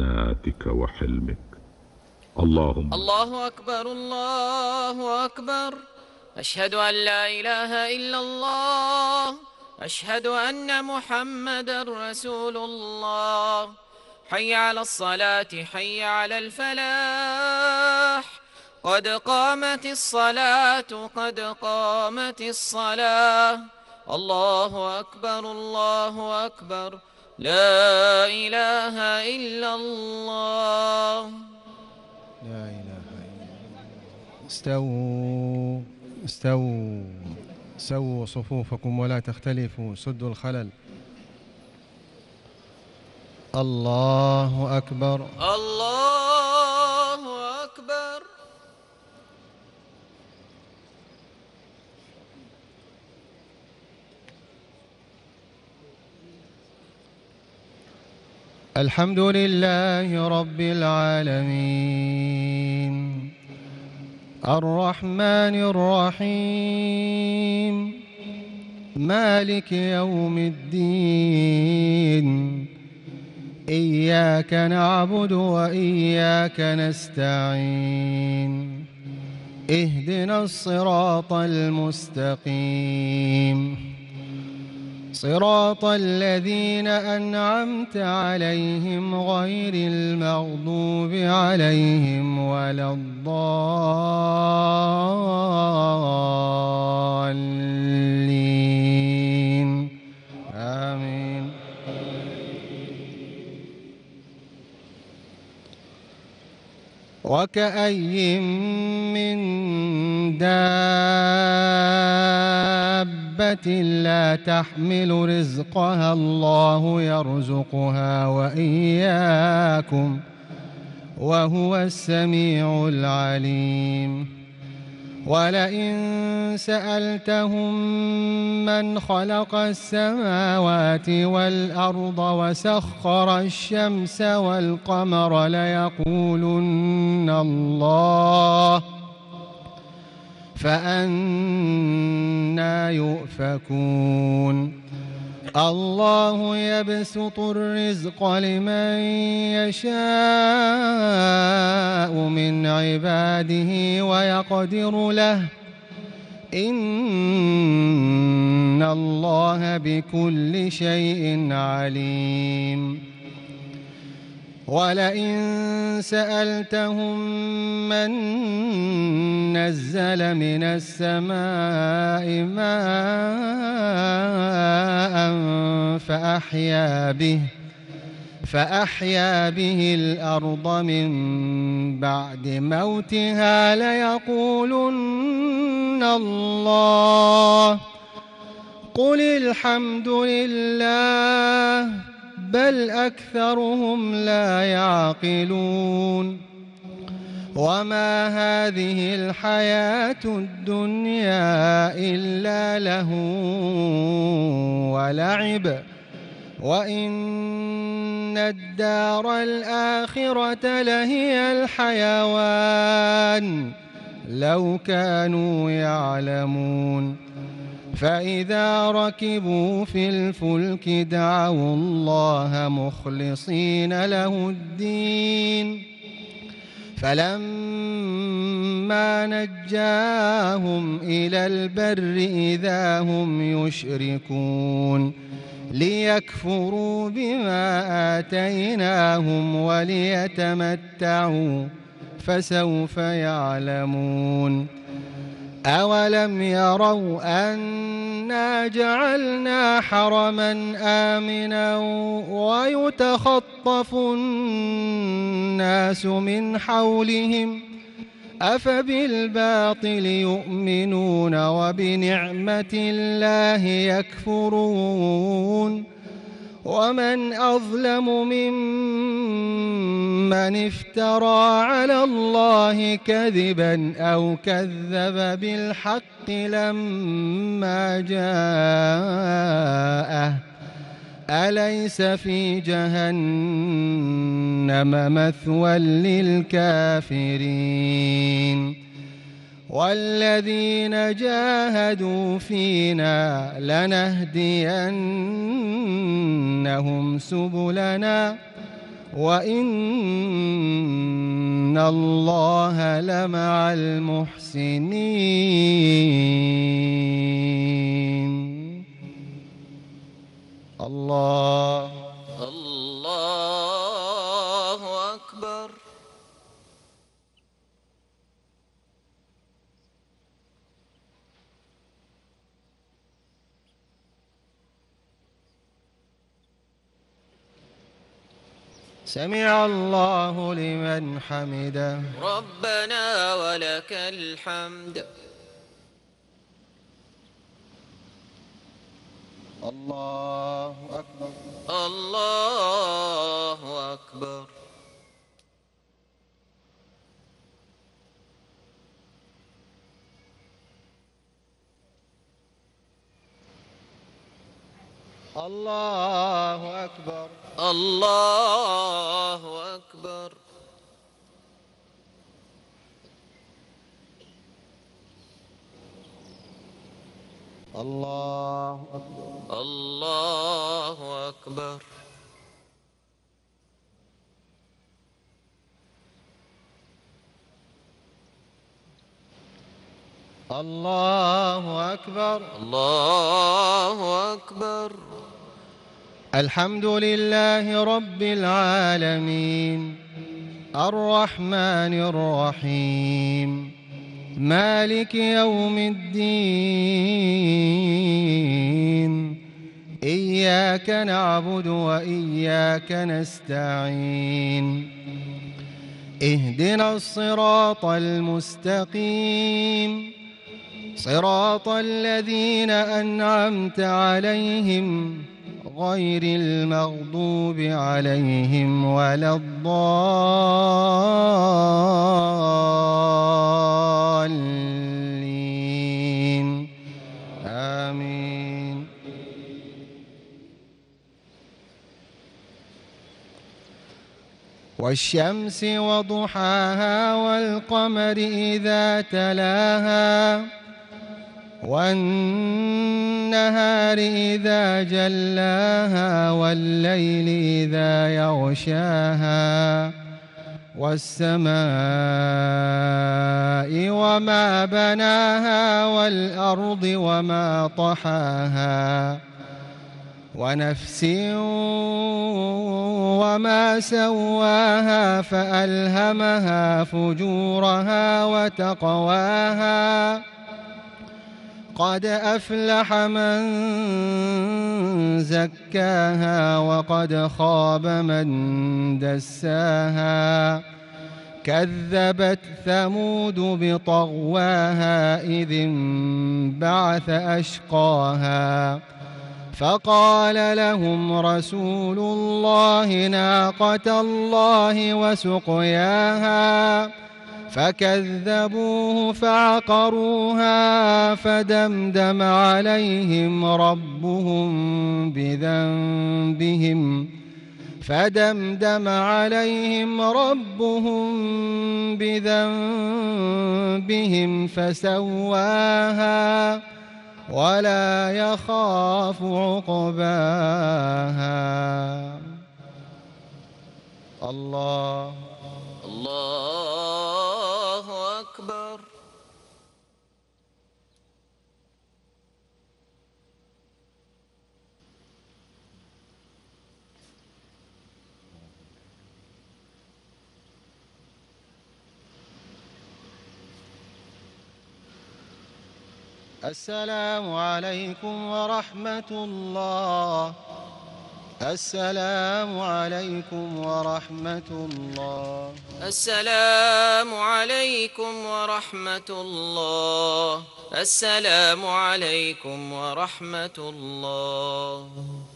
عناتك وحلمك. اللهم الله أكبر الله أكبر، أشهد أن لا إله إلا الله، أشهد أن محمدا رسول الله. حي على الصلاة حي على الفلاح، قد قامت الصلاة قد قامت الصلاة. الله أكبر الله أكبر، لا إله إلا الله. لا إله إلا الله. استووا استووا، سووا صفوفكم ولا تختلفوا، سدوا الخلل. الله أكبر الله أكبر. الحمد لله رب العالمين، الرحمن الرحيم، مالك يوم الدين. إياك نعبد وإياك نستعين، اهدنا الصراط المستقيم، صراط الذين أنعمت عليهم غير المغضوب عليهم ولا الضالين. آمين. وكأي من دابة لا تحمل رزقها الله يرزقها وإياكم، وهو السميع العليم. ولئن سألتهم من خلق السماوات والأرض وسخر الشمس والقمر ليقولن الله، فأنى يؤفكون. الله يبسط الرزق لمن يشاء من عباده ويقدر له، إن الله بكل شيء عليم. ولئن سألتهم من نزل من السماء ماء فأحيا به الأرض من بعد موتها ليقولن الله، قل الحمد لله، بل أكثرهم لا يعقلون. وما هذه الحياة الدنيا إلا لهو ولعب، وإن الدار الآخرة لهي الحيوان لو كانوا يعلمون. فإذا ركبوا في الفلك دعوا الله مخلصين له الدين، فلما نجاهم إلى البر إذا هم يشركون، ليكفروا بما آتيناهم وليتمتعوا فسوف يعلمون. أولم يروا أنا جعلنا حرما آمنا ويتخطف الناس من حولهم، أفبالباطل يؤمنون وبنعمة الله يكفرون. ومن أظلم ممن افترى على الله كذبا أو كذب بالحق لما جاءه، أليس في جهنم مثوى للكافرين. والذين جاهدوا فينا لنهدينهم سبلنا وإن الله لمع المحسنين. الله أكبر. سمع الله لمن حمده. ربنا ولك الحمد. الله أكبر. الله أكبر. الله أكبر. الله أكبر. الله أكبر. الله أكبر. الله أكبر. الله أكبر. الحمد لله رب العالمين الرحمن الرحيم مالك يوم الدين إياك نعبد وإياك نستعين اهدنا الصراط المستقيم صراط الذين أنعمت عليهم غير المغضوب عليهم ولا الضالين آمين. والشمس وضحاها والقمر إذا تلاها والنهار إذا جلاها والليل إذا يغشاها والسماء وما بناها والأرض وما طحاها ونفس وما سواها فألهمها فجورها وتقواها قد أفلح من زكاها وقد خاب من دساها كذبت ثمود بطغواها إذ انبعث أشقاها فقال لهم رسول الله ناقة الله وسقياها فكذبوه فعقروها فدمدم عليهم ربهم بذنبهم فسواها ولا يخاف عقباها. الله أكبر. السلام عليكم ورحمة الله. السلام عليكم ورحمة الله. السلام عليكم ورحمة الله. السلام عليكم ورحمة الله.